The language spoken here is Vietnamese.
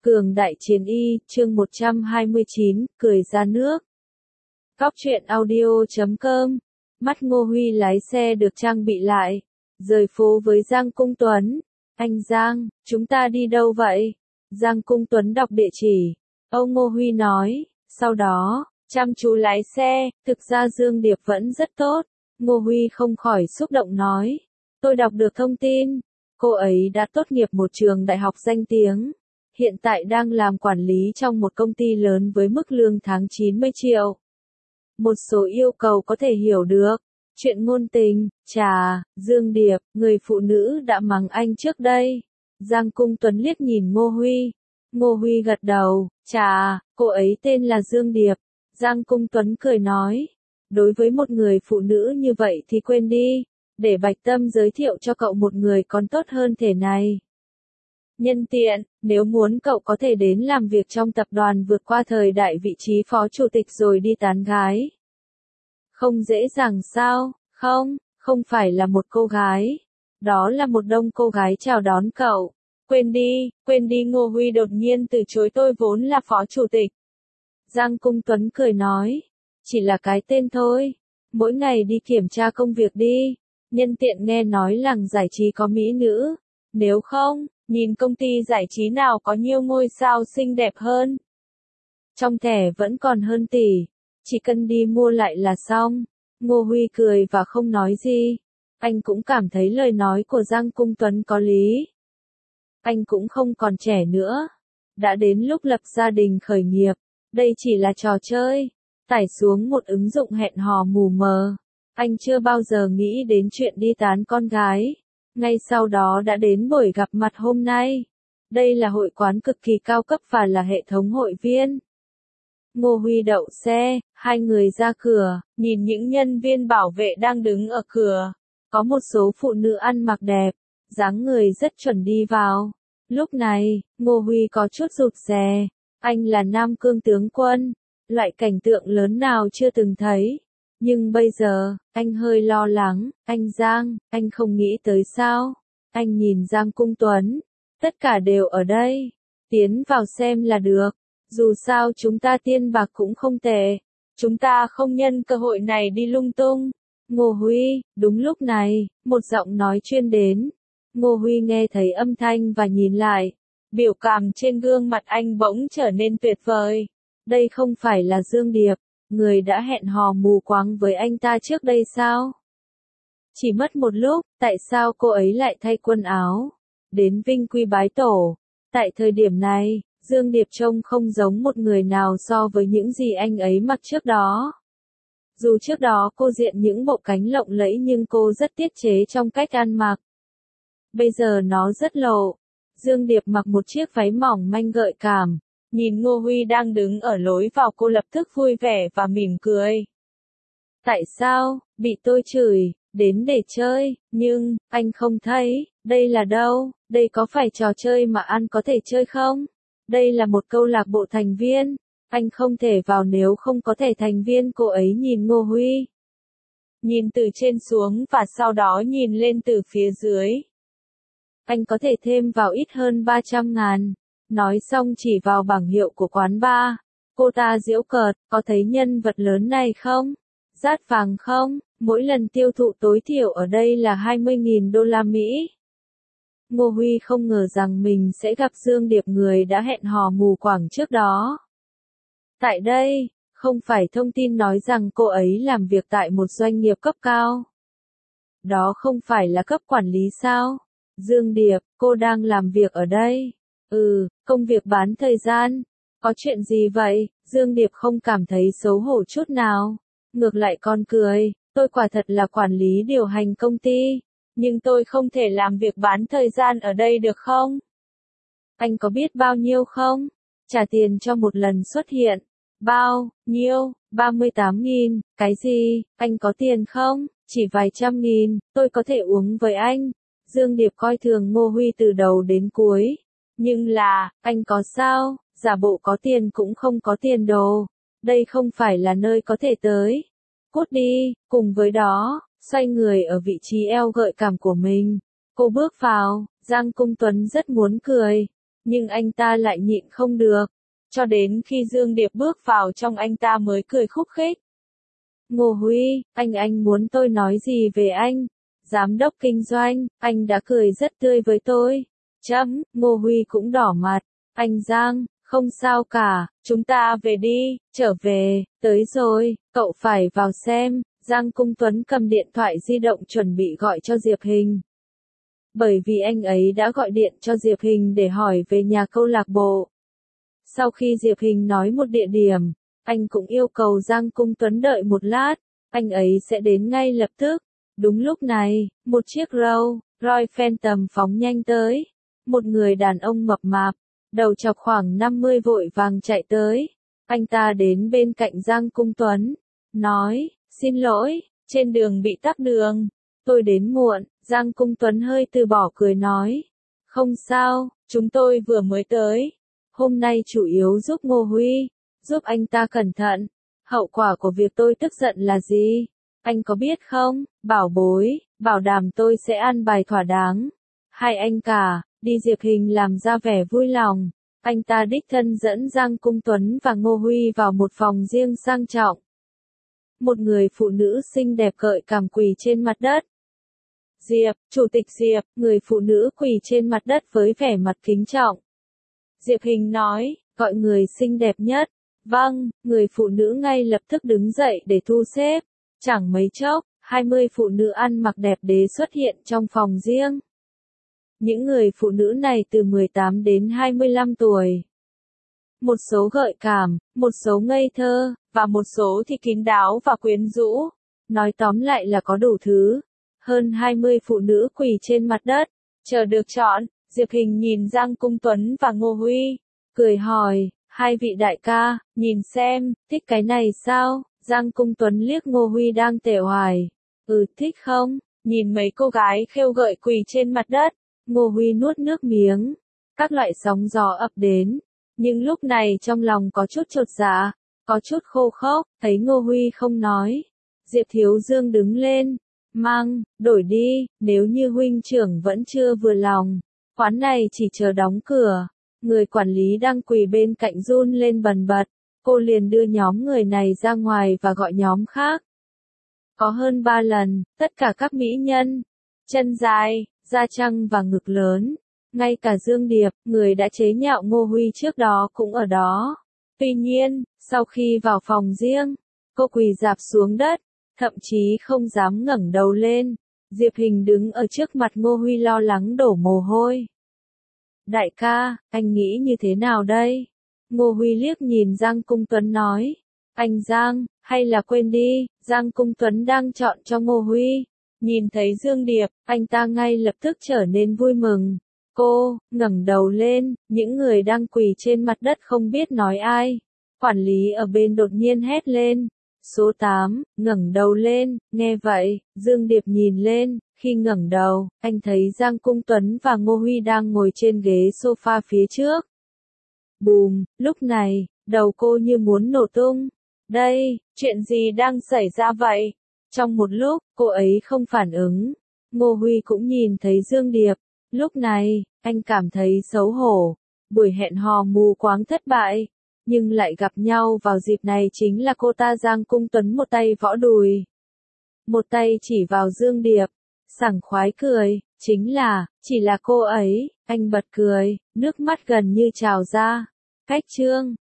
Cường đại chiến y, chương 129, cười ra nước. Cóc truyện audio.com. Mắt Ngô Huy lái xe được trang bị lại. Rời phố với Giang Cung Tuấn. Anh Giang, chúng ta đi đâu vậy? Giang Cung Tuấn đọc địa chỉ. Ông Ngô Huy nói. Sau đó, chăm chú lái xe, thực ra Dương Điệp vẫn rất tốt. Ngô Huy không khỏi xúc động nói. Tôi đọc được thông tin. Cô ấy đã tốt nghiệp một trường đại học danh tiếng. Hiện tại đang làm quản lý trong một công ty lớn với mức lương tháng 90 triệu. Một số yêu cầu có thể hiểu được. Chuyện ngôn tình, Dương Điệp, người phụ nữ đã mắng anh trước đây. Giang Cung Tuấn liếc nhìn Ngô Huy. Ngô Huy gật đầu, cô ấy tên là Dương Điệp. Giang Cung Tuấn cười nói. Đối với một người phụ nữ như vậy thì quên đi. Để Bạch Tâm giới thiệu cho cậu một người còn tốt hơn thể này. Nhân tiện, nếu muốn cậu có thể đến làm việc trong tập đoàn vượt qua thời đại vị trí phó chủ tịch rồi đi tán gái. Không dễ dàng sao? Không phải là một cô gái. Đó là một đông cô gái chào đón cậu. Quên đi Ngô Huy đột nhiên từ chối tôi vốn là phó chủ tịch. Giang Cung Tuấn cười nói. Chỉ là cái tên thôi. Mỗi ngày đi kiểm tra công việc đi. Nhân tiện nghe nói làng giải trí có mỹ nữ. Nếu không, nhìn công ty giải trí nào có nhiều ngôi sao xinh đẹp hơn. Trong thẻ vẫn còn hơn tỷ. Chỉ cần đi mua lại là xong. Ngô Huy cười và không nói gì. Anh cũng cảm thấy lời nói của Giang Cung Tuấn có lý. Anh cũng không còn trẻ nữa. Đã đến lúc lập gia đình khởi nghiệp. Đây chỉ là trò chơi. Tải xuống một ứng dụng hẹn hò mù mờ. Anh chưa bao giờ nghĩ đến chuyện đi tán con gái. Ngay sau đó đã đến buổi gặp mặt hôm nay. Đây là hội quán cực kỳ cao cấp và là hệ thống hội viên. Ngô Huy đậu xe, hai người ra cửa, nhìn những nhân viên bảo vệ đang đứng ở cửa. Có một số phụ nữ ăn mặc đẹp, dáng người rất chuẩn đi vào. Lúc này, Ngô Huy có chút rụt rè. Anh là Nam Cương tướng quân, loại cảnh tượng lớn nào chưa từng thấy. Nhưng bây giờ, anh hơi lo lắng. Anh Giang, anh không nghĩ tới sao? Anh nhìn Giang Cung Tuấn. Tất cả đều ở đây. Tiến vào xem là được. Dù sao chúng ta tiền bạc cũng không tệ. Chúng ta không nhân cơ hội này đi lung tung. Ngô Huy, đúng lúc này, một giọng nói truyền đến. Ngô Huy nghe thấy âm thanh và nhìn lại. Biểu cảm trên gương mặt anh bỗng trở nên tuyệt vời. Đây không phải là Dương Điệp, người đã hẹn hò mù quáng với anh ta trước đây sao? Chỉ mất một lúc, tại sao cô ấy lại thay quần áo? Đến Vinh Quy bái tổ. Tại thời điểm này, Dương Điệp trông không giống một người nào so với những gì anh ấy mặc trước đó. Dù trước đó cô diện những bộ cánh lộng lẫy nhưng cô rất tiết chế trong cách ăn mặc. Bây giờ nó rất lộ. Dương Điệp mặc một chiếc váy mỏng manh gợi cảm. Nhìn Ngô Huy đang đứng ở lối vào cô lập tức vui vẻ và mỉm cười. Tại sao, bị tôi chửi, đến để chơi, nhưng, anh không thấy, đây là đâu, đây có phải trò chơi mà anh có thể chơi không? Đây là một câu lạc bộ thành viên, anh không thể vào nếu không có thẻ thành viên. Cô ấy nhìn Ngô Huy. Nhìn từ trên xuống và sau đó nhìn lên từ phía dưới. Anh có thể thêm vào ít hơn 300.000. Nói xong chỉ vào bảng hiệu của quán bar. Cô ta giễu cợt, có thấy nhân vật lớn này không? Dát vàng không? Mỗi lần tiêu thụ tối thiểu ở đây là 20.000 đô la Mỹ. Ngô Huy không ngờ rằng mình sẽ gặp Dương Điệp, người đã hẹn hò mù quáng trước đó. Tại đây, không phải thông tin nói rằng cô ấy làm việc tại một doanh nghiệp cấp cao. Đó không phải là cấp quản lý sao? Dương Điệp, cô đang làm việc ở đây. Công việc bán thời gian. Có chuyện gì vậy? Dương Điệp không cảm thấy xấu hổ chút nào. Ngược lại còn cười. Tôi quả thật là quản lý điều hành công ty. Nhưng tôi không thể làm việc bán thời gian ở đây được không? Anh có biết bao nhiêu không? Trả tiền cho một lần xuất hiện. Bao nhiêu? 38.000. Cái gì? Anh có tiền không? Chỉ vài trăm nghìn. Tôi có thể uống với anh. Dương Điệp coi thường Ngô Huy từ đầu đến cuối. Nhưng là, anh có sao? Giả bộ có tiền cũng không có tiền đồ. Đây không phải là nơi có thể tới. Cút đi. Cùng với đó, xoay người ở vị trí eo gợi cảm của mình. Cô bước vào. Giang Cung Tuấn rất muốn cười. Nhưng anh ta lại nhịn không được. Cho đến khi Dương Điệp bước vào trong anh ta mới cười khúc khích. Ngô Huy, anh muốn tôi nói gì về anh? Giám đốc kinh doanh, anh đã cười rất tươi với tôi. Ngô Huy cũng đỏ mặt. Anh Giang, không sao cả, chúng ta về đi, trở về, tới rồi, cậu phải vào xem. Giang Cung Tuấn cầm điện thoại di động chuẩn bị gọi cho Diệp Hình. Bởi vì anh ấy đã gọi điện cho Diệp Hình để hỏi về nhà câu lạc bộ. Sau khi Diệp Hình nói một địa điểm, anh cũng yêu cầu Giang Cung Tuấn đợi một lát, anh ấy sẽ đến ngay lập tức. Đúng lúc này, một chiếc Rolls Royce Phantom phóng nhanh tới. Một người đàn ông mập mạp, đầu chọc khoảng 50 vội vàng chạy tới. Anh ta đến bên cạnh Giang Cung Tuấn, nói, xin lỗi, trên đường bị tắc đường, tôi đến muộn. Giang Cung Tuấn hơi từ bỏ cười nói, không sao, chúng tôi vừa mới tới. Hôm nay chủ yếu giúp Ngô Huy, giúp anh ta cẩn thận. Hậu quả của việc tôi tức giận là gì? Anh có biết không, bảo bối, bảo đảm tôi sẽ ăn bài thỏa đáng. Hai anh cả, đi. Diệp Hình làm ra vẻ vui lòng. Anh ta đích thân dẫn Giang Cung Tuấn và Ngô Huy vào một phòng riêng sang trọng. Một người phụ nữ xinh đẹp gợi cảm quỳ trên mặt đất. Diệp, Chủ tịch Diệp, người phụ nữ quỳ trên mặt đất với vẻ mặt kính trọng. Diệp Hình nói, gọi người xinh đẹp nhất. Vâng, người phụ nữ ngay lập tức đứng dậy để thu xếp. Chẳng mấy chốc, 20 phụ nữ ăn mặc đẹp đẽ xuất hiện trong phòng riêng. Những người phụ nữ này từ 18 đến 25 tuổi. Một số gợi cảm, một số ngây thơ, và một số thì kín đáo và quyến rũ. Nói tóm lại là có đủ thứ. Hơn 20 phụ nữ quỳ trên mặt đất, chờ được chọn. Diệp Hình nhìn Giang Cung Tuấn và Ngô Huy, cười hỏi, hai vị đại ca, nhìn xem, thích cái này sao? Giang Cung Tuấn liếc Ngô Huy đang tể hoài. Thích không? Nhìn mấy cô gái khêu gợi quỳ trên mặt đất. Ngô Huy nuốt nước miếng. Các loại sóng gió ập đến. Nhưng lúc này trong lòng có chút chột dạ, có chút khô khốc. Thấy Ngô Huy không nói, Diệp Thiếu Dương đứng lên. Đổi đi, nếu như huynh trưởng vẫn chưa vừa lòng. Quán này chỉ chờ đóng cửa. Người quản lý đang quỳ bên cạnh run lên bần bật. Cô liền đưa nhóm người này ra ngoài và gọi nhóm khác. Có hơn 3 lần, tất cả các mỹ nhân, chân dài, da trăng và ngực lớn. Ngay cả Dương Điệp, người đã chế nhạo Ngô Huy trước đó cũng ở đó. Tuy nhiên, sau khi vào phòng riêng, cô quỳ rạp xuống đất, thậm chí không dám ngẩng đầu lên. Diệp Hình đứng ở trước mặt Ngô Huy lo lắng đổ mồ hôi. Đại ca, anh nghĩ như thế nào đây? Ngô Huy liếc nhìn Giang Cung Tuấn nói. Anh Giang, hay là quên đi, Giang Cung Tuấn đang chọn cho Ngô Huy. Nhìn thấy Dương Điệp, anh ta ngay lập tức trở nên vui mừng. Cô, ngẩng đầu lên, những người đang quỳ trên mặt đất không biết nói ai. Quản lý ở bên đột nhiên hét lên. Số 8, ngẩng đầu lên. Nghe vậy, Dương Điệp nhìn lên, khi ngẩng đầu, anh thấy Giang Cung Tuấn và Ngô Huy đang ngồi trên ghế sofa phía trước. Bùm, lúc này, đầu cô như muốn nổ tung. Đây, chuyện gì đang xảy ra vậy? Trong một lúc, cô ấy không phản ứng. Ngô Huy cũng nhìn thấy Dương Điệp. Lúc này, anh cảm thấy xấu hổ. Buổi hẹn hò mù quáng thất bại. Nhưng lại gặp nhau vào dịp này chính là cô ta. Giang Cung Tuấn một tay võ đùi, một tay chỉ vào Dương Điệp, sảng khoái cười, chỉ là cô ấy. Anh bật cười, nước mắt gần như trào ra. Cách chương